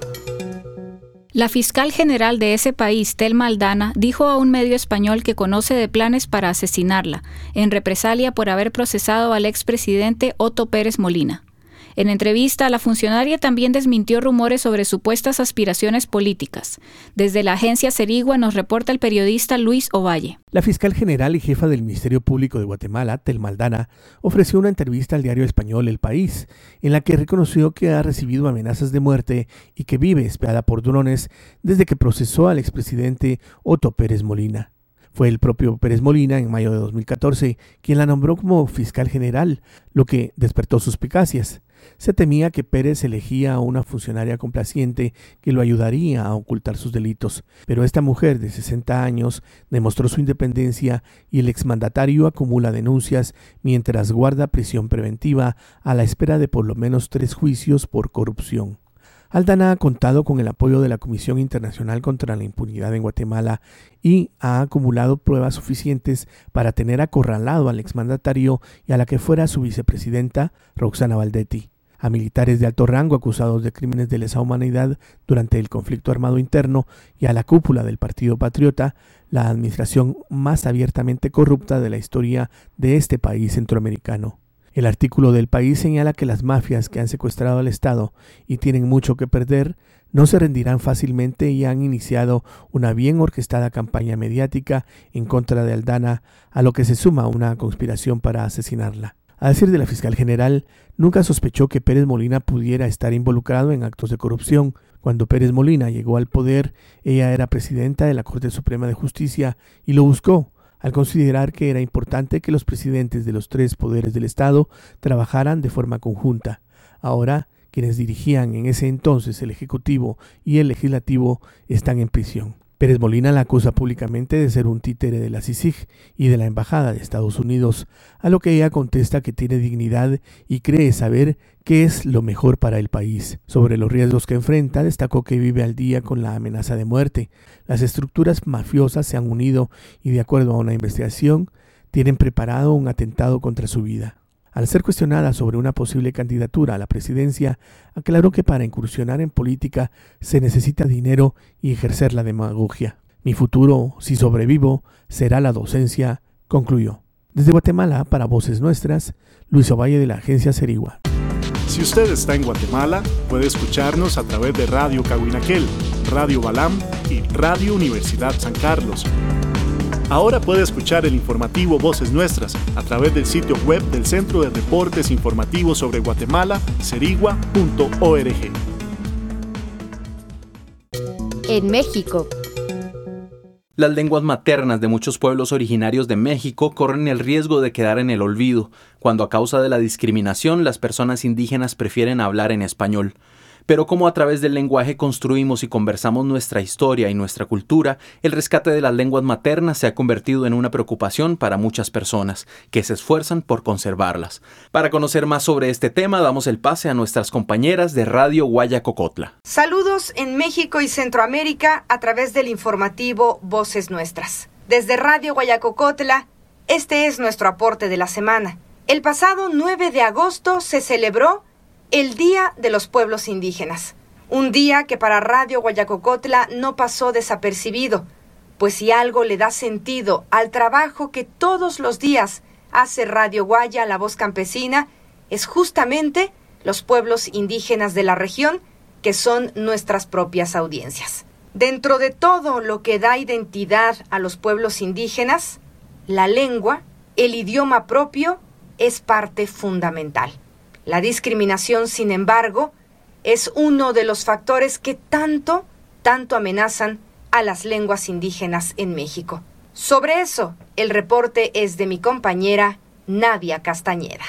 La fiscal general de ese país, Telma Aldana, dijo a un medio español que conoce de planes para asesinarla, en represalia por haber procesado al expresidente Otto Pérez Molina. En entrevista, la funcionaria también desmintió rumores sobre supuestas aspiraciones políticas. Desde la agencia Cerigua nos reporta el periodista Luis Ovalle. La fiscal general y jefa del Ministerio Público de Guatemala, Telma Aldana, ofreció una entrevista al diario español El País, en la que reconoció que ha recibido amenazas de muerte y que vive espiada por drones desde que procesó al expresidente Otto Pérez Molina. Fue el propio Pérez Molina, en mayo de dos mil catorce, quien la nombró como fiscal general, lo que despertó suspicacias. Se temía que Pérez elegía a una funcionaria complaciente que lo ayudaría a ocultar sus delitos, pero esta mujer de sesenta años demostró su independencia y el exmandatario acumula denuncias mientras guarda prisión preventiva a la espera de por lo menos tres juicios por corrupción. Aldana ha contado con el apoyo de la Comisión Internacional contra la Impunidad en Guatemala y ha acumulado pruebas suficientes para tener acorralado al exmandatario y a la que fuera su vicepresidenta, Roxana Valdetti, a militares de alto rango acusados de crímenes de lesa humanidad durante el conflicto armado interno y a la cúpula del Partido Patriota, la administración más abiertamente corrupta de la historia de este país centroamericano. El artículo del País señala que las mafias que han secuestrado al Estado y tienen mucho que perder no se rendirán fácilmente y han iniciado una bien orquestada campaña mediática en contra de Aldana, a lo que se suma una conspiración para asesinarla. A decir de la fiscal general, nunca sospechó que Pérez Molina pudiera estar involucrado en actos de corrupción. Cuando Pérez Molina llegó al poder, ella era presidenta de la Corte Suprema de Justicia y lo buscó, al considerar que era importante que los presidentes de los tres poderes del Estado trabajaran de forma conjunta. Ahora, quienes dirigían en ese entonces el Ejecutivo y el Legislativo están en prisión. Pérez Molina la acusa públicamente de ser un títere de la C I C I G y de la Embajada de Estados Unidos, a lo que ella contesta que tiene dignidad y cree saber qué es lo mejor para el país. Sobre los riesgos que enfrenta, destacó que vive al día con la amenaza de muerte. Las estructuras mafiosas se han unido y, de acuerdo a una investigación, tienen preparado un atentado contra su vida. Al ser cuestionada sobre una posible candidatura a la presidencia, aclaró que para incursionar en política se necesita dinero y ejercer la demagogia. Mi futuro, si sobrevivo, será la docencia, concluyó. Desde Guatemala, para Voces Nuestras, Luis Ovalle de la agencia Cerigua. Si usted está en Guatemala, puede escucharnos a través de Radio Cahuinaquel, Radio Balam y Radio Universidad San Carlos. Ahora puede escuchar el informativo Voces Nuestras a través del sitio web del Centro de Reportes Informativos sobre Guatemala, cerigua punto org. En México. Las lenguas maternas de muchos pueblos originarios de México corren el riesgo de quedar en el olvido, cuando a causa de la discriminación las personas indígenas prefieren hablar en español. Pero como a través del lenguaje construimos y conversamos nuestra historia y nuestra cultura, el rescate de las lenguas maternas se ha convertido en una preocupación para muchas personas, que se esfuerzan por conservarlas. Para conocer más sobre este tema, damos el pase a nuestras compañeras de Radio Guayacocotla. Saludos en México y Centroamérica a través del informativo Voces Nuestras. Desde Radio Guayacocotla, este es nuestro aporte de la semana. El pasado nueve de agosto se celebró el Día de los Pueblos Indígenas, un día que para Radio Guayacocotla no pasó desapercibido, pues si algo le da sentido al trabajo que todos los días hace Radio Guaya, la voz campesina, es justamente los pueblos indígenas de la región, que son nuestras propias audiencias. Dentro de todo lo que da identidad a los pueblos indígenas, la lengua, el idioma propio, es parte fundamental. La discriminación, sin embargo, es uno de los factores que tanto, tanto amenazan a las lenguas indígenas en México. Sobre eso, el reporte es de mi compañera Nadia Castañeda.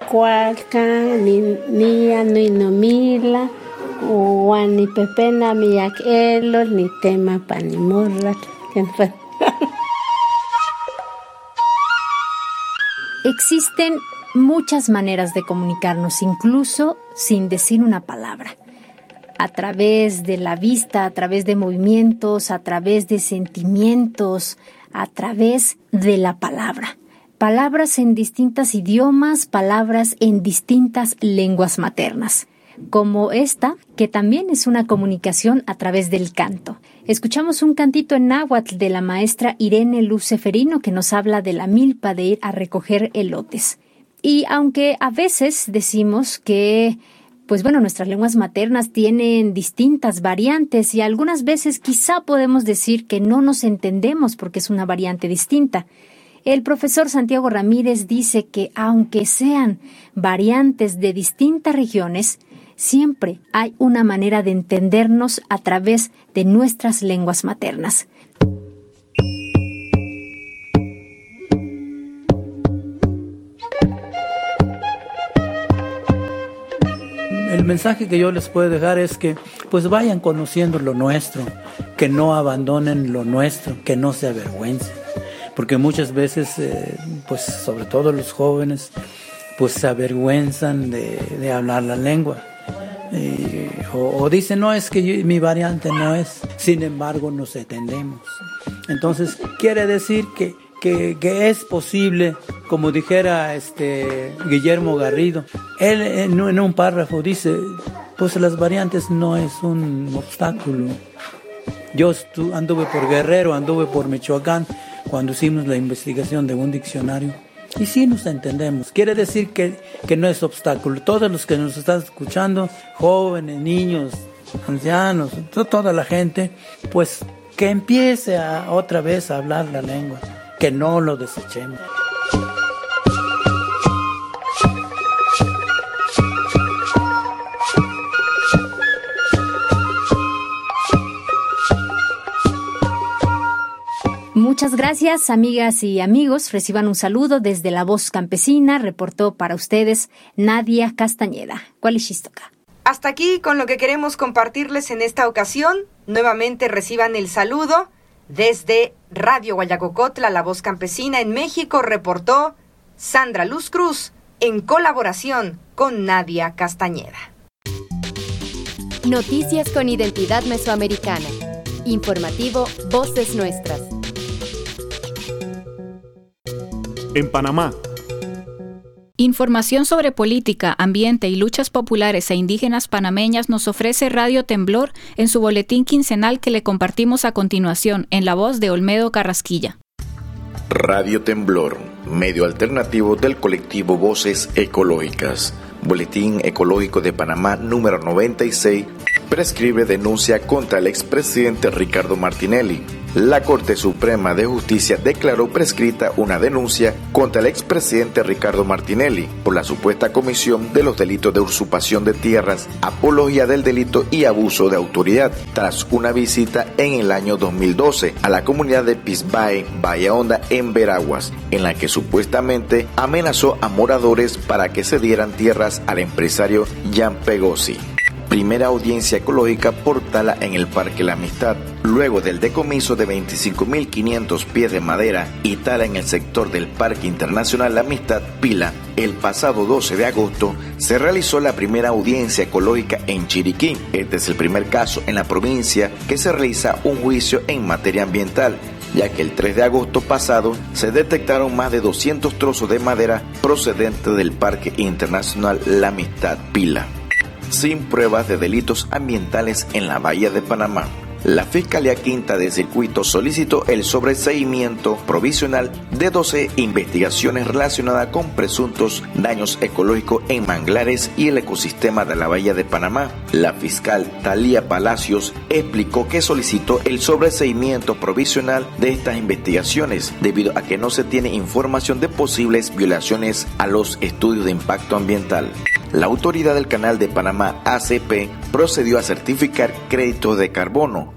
cualcan, ni ni ni no mila, Juan ni pepena mi elos ni tema panimorra. Existen muchas maneras de comunicarnos, incluso sin decir una palabra. A través de la vista, a través de movimientos, a través de sentimientos, a través de la palabra. Palabras en distintos idiomas, palabras en distintas lenguas maternas, como esta, que también es una comunicación a través del canto. Escuchamos un cantito en náhuatl de la maestra Irene Luz Seferino que nos habla de la milpa de ir a recoger elotes. Y aunque a veces decimos que, pues bueno, nuestras lenguas maternas tienen distintas variantes y algunas veces quizá podemos decir que no nos entendemos porque es una variante distinta. El profesor Santiago Ramírez dice que aunque sean variantes de distintas regiones, siempre hay una manera de entendernos a través de nuestras lenguas maternas. El mensaje que yo les puedo dejar es que pues vayan conociendo lo nuestro, que no abandonen lo nuestro, que no se avergüencen, porque muchas veces, eh, pues sobre todo los jóvenes, pues se avergüenzan de, de hablar la lengua. Y, o, o dicen, no, es que yo, mi variante no es, sin embargo nos entendemos. Entonces quiere decir que, que, que es posible, como dijera este Guillermo Garrido, él en, en un párrafo dice, pues las variantes no es un obstáculo. Yo estu, anduve por Guerrero, anduve por Michoacán, cuando hicimos la investigación de un diccionario. Y sí nos entendemos. Quiere decir que, que no es obstáculo. Todos los que nos están escuchando, jóvenes, niños, ancianos, to- toda la gente, pues que empiece a, otra vez a hablar la lengua, que no lo desechemos. Muchas gracias, amigas y amigos. Reciban un saludo desde La Voz Campesina. Reportó para ustedes Nadia Castañeda. ¿Cuál es Chistoca? Hasta aquí con lo que queremos compartirles en esta ocasión. Nuevamente reciban el saludo desde Radio Guayacocotla, La Voz Campesina en México. Reportó Sandra Luz Cruz en colaboración con Nadia Castañeda. Noticias con identidad mesoamericana. Informativo Voces Nuestras. En Panamá. Información sobre política, ambiente y luchas populares e indígenas panameñas nos ofrece Radio Temblor en su boletín quincenal que le compartimos a continuación en la voz de Olmedo Carrasquilla. Radio Temblor, medio alternativo del colectivo Voces Ecológicas. Boletín Ecológico de Panamá número noventa y seis, prescribe denuncia contra el expresidente Ricardo Martinelli. La Corte Suprema de Justicia declaró prescrita una denuncia contra el expresidente Ricardo Martinelli por la supuesta comisión de los delitos de usurpación de tierras, apología del delito y abuso de autoridad, tras una visita en el año dos mil doce a la comunidad de Pisbae, Bahía Honda, en Veraguas, en la que supuestamente amenazó a moradores para que cedieran tierras al empresario Jan Pegosi. Primera audiencia ecológica por tala en el Parque La Amistad. Luego del decomiso de veinticinco mil quinientos pies de madera y tala en el sector del Parque Internacional La Amistad Pila, el pasado doce de agosto se realizó la primera audiencia ecológica en Chiriquí. Este es el primer caso en la provincia que se realiza un juicio en materia ambiental, ya que el tres de agosto pasado se detectaron más de doscientos trozos de madera procedentes del Parque Internacional La Amistad Pila, sin pruebas de delitos ambientales en la Bahía de Panamá. La Fiscalía Quinta de Circuito solicitó el sobreseimiento provisional de doce investigaciones relacionadas con presuntos daños ecológicos en manglares y el ecosistema de la Bahía de Panamá. La fiscal Talía Palacios explicó que solicitó el sobreseimiento provisional de estas investigaciones debido a que no se tiene información de posibles violaciones a los estudios de impacto ambiental. La autoridad del Canal de Panamá, A C P, procedió a certificar créditos de carbono,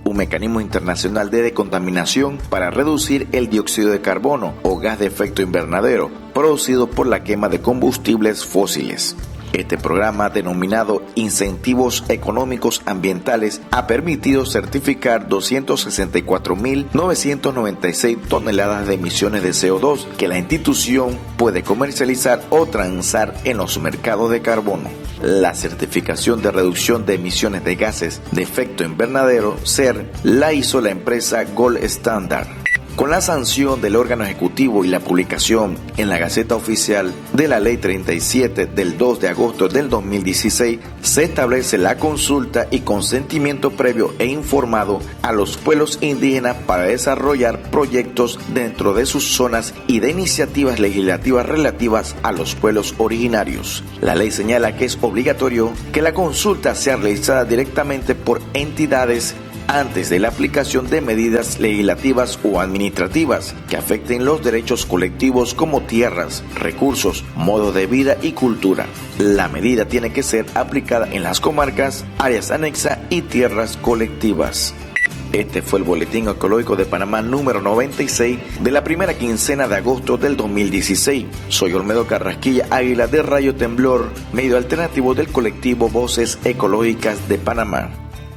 un mecanismo internacional de decontaminación para reducir el dióxido de carbono o gas de efecto invernadero producido por la quema de combustibles fósiles. Este programa, denominado Incentivos Económicos Ambientales, ha permitido certificar doscientas sesenta y cuatro mil novecientas noventa y seis toneladas de emisiones de C O dos que la institución puede comercializar o transar en los mercados de carbono. La certificación de reducción de emisiones de gases de efecto invernadero, C E R, la hizo la empresa Gold Standard. Con la sanción del órgano ejecutivo y la publicación en la Gaceta Oficial de la Ley treinta y siete del dos de agosto del dos mil dieciséis, se establece la consulta y consentimiento previo e informado a los pueblos indígenas para desarrollar proyectos dentro de sus zonas y de iniciativas legislativas relativas a los pueblos originarios. La ley señala que es obligatorio que la consulta sea realizada directamente por entidades antes de la aplicación de medidas legislativas o administrativas que afecten los derechos colectivos como tierras, recursos, modo de vida y cultura. La medida tiene que ser aplicada en las comarcas, áreas anexas y tierras colectivas. Este fue el Boletín Ecológico de Panamá número noventa y seis de la primera quincena de agosto del dos mil dieciséis. Soy Olmedo Carrasquilla Águila de Radio Temblor, medio alternativo del colectivo Voces Ecológicas de Panamá.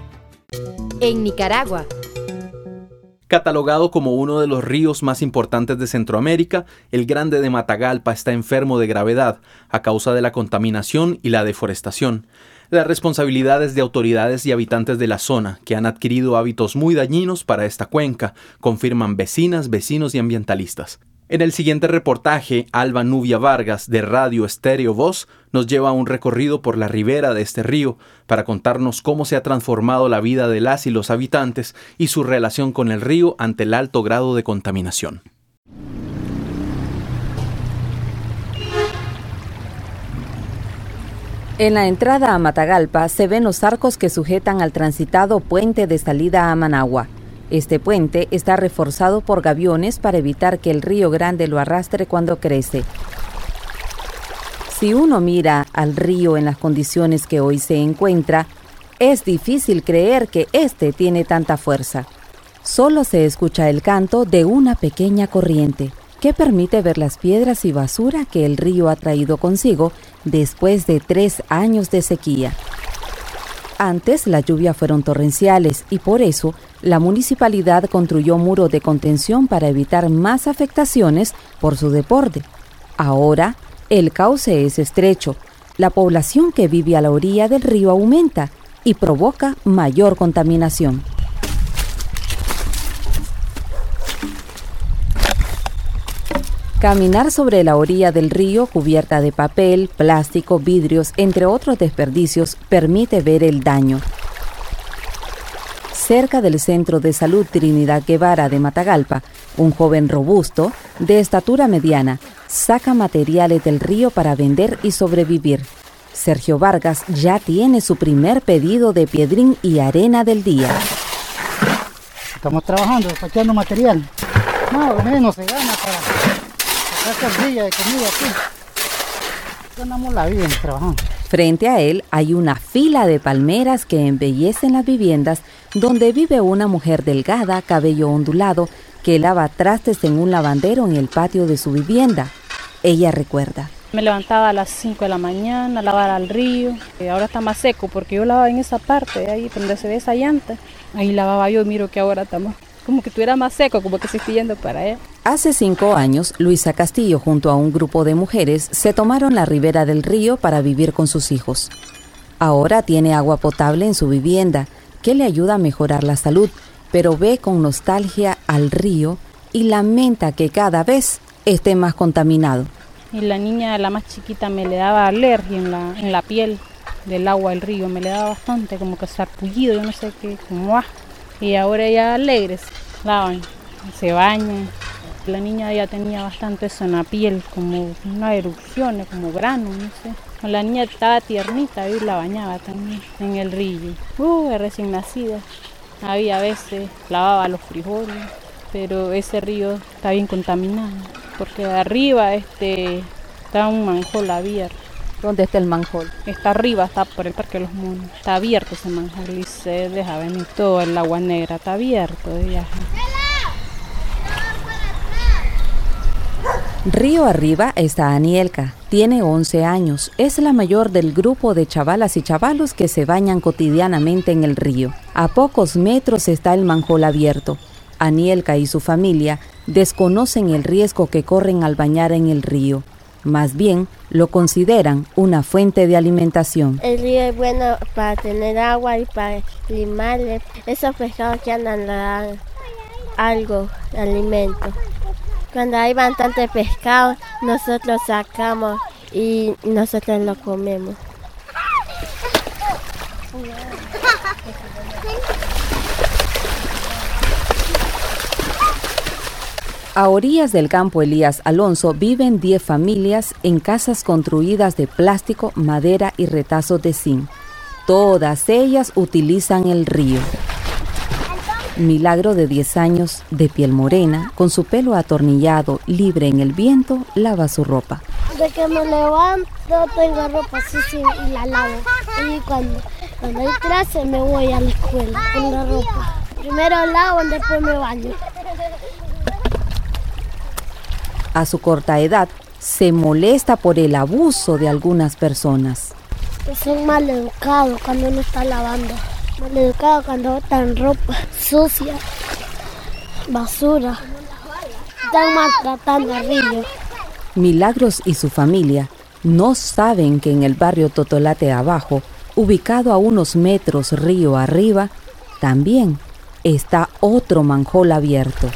En Nicaragua. Catalogado como uno de los ríos más importantes de Centroamérica, el Grande de Matagalpa está enfermo de gravedad a causa de la contaminación y la deforestación. La responsabilidad es de autoridades y habitantes de la zona, que han adquirido hábitos muy dañinos para esta cuenca, confirman vecinas, vecinos y ambientalistas. En el siguiente reportaje, Alba Nubia Vargas, de Radio Estéreo Voz, nos lleva a un recorrido por la ribera de este río para contarnos cómo se ha transformado la vida de las y los habitantes y su relación con el río ante el alto grado de contaminación. En la entrada a Matagalpa se ven los arcos que sujetan al transitado puente de salida a Managua. Este puente está reforzado por gaviones para evitar que el río Grande lo arrastre cuando crece. Si uno mira al río en las condiciones que hoy se encuentra, es difícil creer que este tiene tanta fuerza. Solo se escucha el canto de una pequeña corriente que permite ver las piedras y basura que el río ha traído consigo después de tres años de sequía. Antes las lluvias fueron torrenciales y por eso la municipalidad construyó muros de contención para evitar más afectaciones por su desborde. Ahora, el cauce es estrecho, la población que vive a la orilla del río aumenta y provoca mayor contaminación. Caminar sobre la orilla del río cubierta de papel, plástico, vidrios, entre otros desperdicios, permite ver el daño. Cerca del Centro de Salud Trinidad Guevara de Matagalpa, un joven robusto, de estatura mediana, saca materiales del río para vender y sobrevivir. Sergio Vargas ya tiene su primer pedido de piedrín y arena del día. Estamos trabajando, despachando material. Más o menos se gana para sacar tortilla de comida aquí. Ganamos la vida trabajando. Frente a él hay una fila de palmeras que embellecen las viviendas donde vive una mujer delgada, cabello ondulado, que lava trastes en un lavandero en el patio de su vivienda. Ella recuerda. Me levantaba a las cinco de la mañana a lavar al río. Ahora está más seco porque yo lavaba en esa parte, ahí donde se ve esa llanta. Ahí lavaba yo y miro que ahora está más, como que estuviera más seco, como que se estoy yendo para allá. Hace cinco años, Luisa Castillo junto a un grupo de mujeres se tomaron la ribera del río para vivir con sus hijos. Ahora tiene agua potable en su vivienda, que le ayuda a mejorar la salud, pero ve con nostalgia al río y lamenta que cada vez esté más contaminado. Y la niña, la más chiquita, me le daba alergia en la, en la piel del agua del río, me le daba bastante, como que sarpullido, yo no sé qué, como ah. Y ahora ya alegres, lavan, se bañan. La niña ya tenía bastante eso en la piel, como unas erupciones, como granos, no sé. La niña estaba tiernita y la bañaba también en el río. Uh, recién nacida. Había a veces, lavaba los frijoles, pero ese río está bien contaminado, porque arriba este, está un manjol abierto ¿Dónde está el manjol? Está arriba, está por el Parque de los Monos. Está abierto ese manjol y se deja venir todo el agua negra. Está abierto de viaje. Río arriba está Anielka. Tiene once años. Es la mayor del grupo de chavalas y chavalos que se bañan cotidianamente en el río. A pocos metros está el manjol abierto. Anielka y su familia desconocen el riesgo que corren al bañar en el río. Más bien, lo consideran una fuente de alimentación. El río es bueno para tener agua y para limarle. Esos pescados que andan le dan algo de alimento. Cuando hay bastante pescado, nosotros sacamos y nosotros lo comemos. A orillas del campo Elías Alonso viven diez familias en casas construidas de plástico, madera y retazos de zinc. Todas ellas utilizan el río. Milagro, de diez años, de piel morena, con su pelo atornillado, libre en el viento, lava su ropa. De que me levanto tengo ropa sucia y la lavo. Y cuando, cuando hay clase me voy a la escuela con la ropa. Primero lavo y después me baño. A su corta edad, se molesta por el abuso de algunas personas. Son maleducados cuando uno está lavando. Maleducados cuando botan ropa sucia, basura. Están maltratando al río. Milagros y su familia no saben que en el barrio Totolate Abajo, ubicado a unos metros río arriba, también está otro manjol abierto.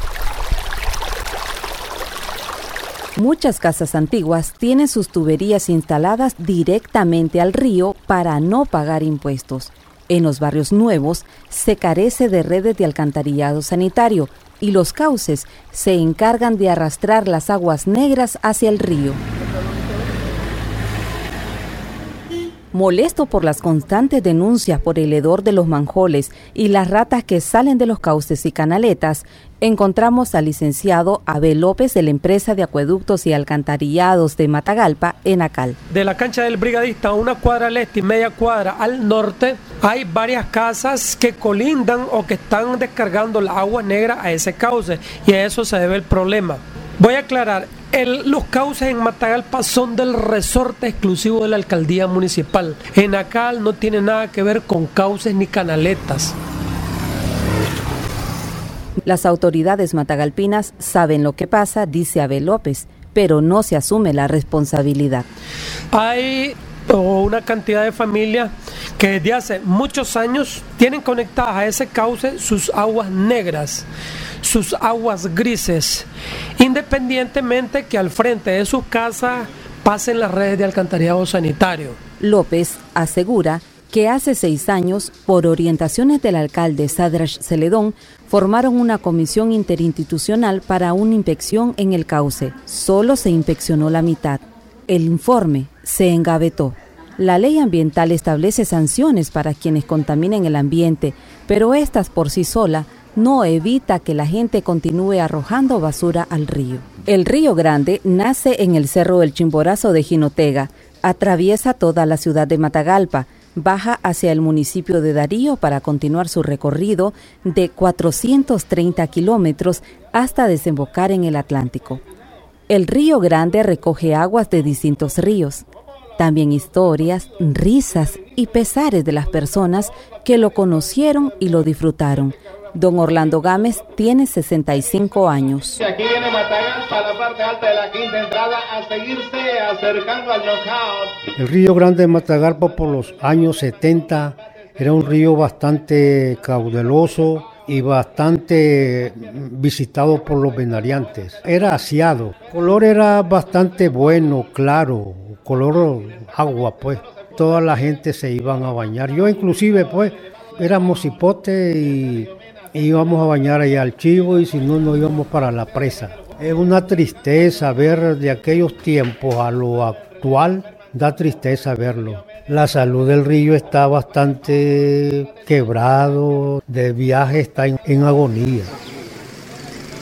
Muchas casas antiguas tienen sus tuberías instaladas directamente al río para no pagar impuestos. En los barrios nuevos se carece de redes de alcantarillado sanitario y los cauces se encargan de arrastrar las aguas negras hacia el río. Molesto por las constantes denuncias por el hedor de los manjoles y las ratas que salen de los cauces y canaletas, encontramos al licenciado Abel López de la empresa de acueductos y alcantarillados de Matagalpa, Enacal. De la cancha del brigadista, una cuadra al este y media cuadra al norte, hay varias casas que colindan o que están descargando la agua negra a ese cauce, y a eso se debe el problema. Voy a aclarar, el, los cauces en Matagalpa son del resorte exclusivo de la alcaldía municipal. Enacal no tiene nada que ver con cauces ni canaletas. Las autoridades matagalpinas saben lo que pasa, dice Abel López, pero no se asume la responsabilidad. Hay una cantidad de familias que desde hace muchos años tienen conectadas a ese cauce sus aguas negras, sus aguas grises, independientemente que al frente de sus casas pasen las redes de alcantarillado sanitario. López asegura que hace seis años, por orientaciones del alcalde Sadrash Celedón, formaron una comisión interinstitucional para una inspección en el cauce. Solo se inspeccionó la mitad. El informe se engavetó. La ley ambiental establece sanciones para quienes contaminen el ambiente, pero estas por sí solas no evita que la gente continúe arrojando basura al río. El Río Grande nace en el Cerro del Chimborazo de Jinotega, atraviesa toda la ciudad de Matagalpa, baja hacia el municipio de Darío para continuar su recorrido de cuatrocientos treinta kilómetros hasta desembocar en el Atlántico. El Río Grande recoge aguas de distintos ríos, también historias, risas y pesares de las personas que lo conocieron y lo disfrutaron. Don Orlando Gámez tiene sesenta y cinco años. Aquí viene Matagalpa, la parte alta de la quinta entrada, a seguirse acercando al knockout. El Río Grande de Matagalpa por los años setenta era un río bastante caudaloso y bastante visitado por los venariantes. Era aseado, el color era bastante bueno, claro, color agua pues. Toda la gente se iban a bañar. Yo inclusive pues éramos cipote y íbamos a bañar allá al chivo y si no, no íbamos para la presa. Es una tristeza ver de aquellos tiempos a lo actual, da tristeza verlo. La salud del río está bastante quebrado, de viaje está en, en agonía.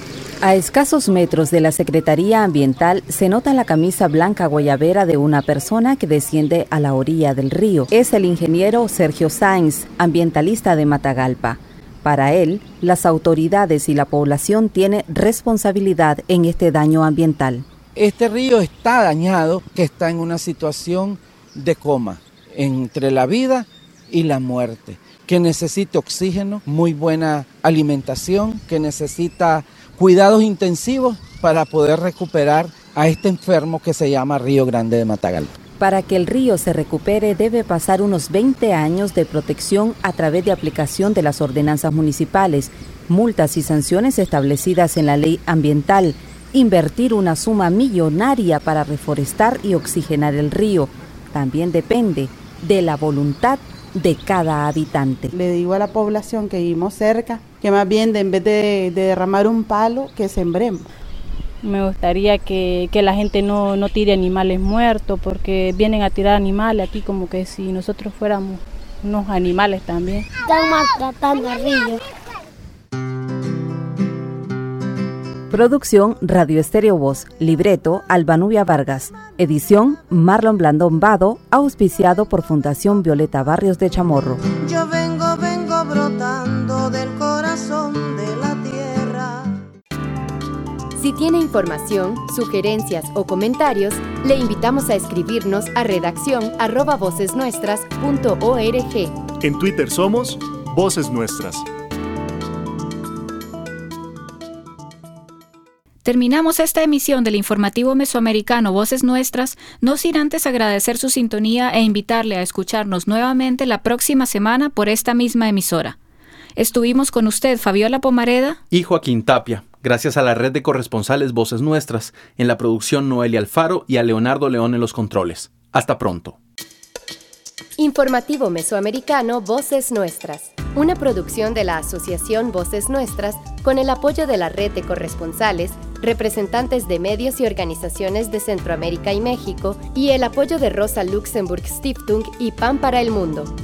A escasos metros de la Secretaría Ambiental se nota la camisa blanca guayabera de una persona que desciende a la orilla del río. Es el ingeniero Sergio Sáenz, ambientalista de Matagalpa. Para él, las autoridades y la población tienen responsabilidad en este daño ambiental. Este río está dañado, que está en una situación de coma entre la vida y la muerte, que necesita oxígeno, muy buena alimentación, que necesita cuidados intensivos para poder recuperar a este enfermo que se llama Río Grande de Matagalpa. Para que el río se recupere debe pasar unos veinte años de protección a través de aplicación de las ordenanzas municipales, multas y sanciones establecidas en la ley ambiental, invertir una suma millonaria para reforestar y oxigenar el río. También depende de la voluntad de cada habitante. Le digo a la población que vivimos cerca que más bien de, en vez de, de derramar un palo, que sembremos. Me gustaría que, que la gente no, no tire animales muertos, porque vienen a tirar animales aquí como que si nosotros fuéramos unos animales también. Están maltratando al río. Producción Radio Estéreo Voz, libreto Albanubia Vargas, edición Marlon Blandón Vado, auspiciado por Fundación Violeta Barrios de Chamorro. Yo vengo, vengo brotando del corazón de la tierra. Si tiene información, sugerencias o comentarios, le invitamos a escribirnos a redacción arroba vocesnuestras punto org. En Twitter somos Voces Nuestras. Terminamos esta emisión del informativo mesoamericano Voces Nuestras, no sin antes agradecer su sintonía e invitarle a escucharnos nuevamente la próxima semana por esta misma emisora. Estuvimos con usted, Fabiola Pomareda y Joaquín Tapia, gracias a la red de corresponsales Voces Nuestras, en la producción Noelia Alfaro y a Leonardo León en los controles. Hasta pronto. Informativo Mesoamericano Voces Nuestras, una producción de la Asociación Voces Nuestras con el apoyo de la red de corresponsales, representantes de medios y organizaciones de Centroamérica y México y el apoyo de Rosa Luxemburg Stiftung y Pan para el Mundo.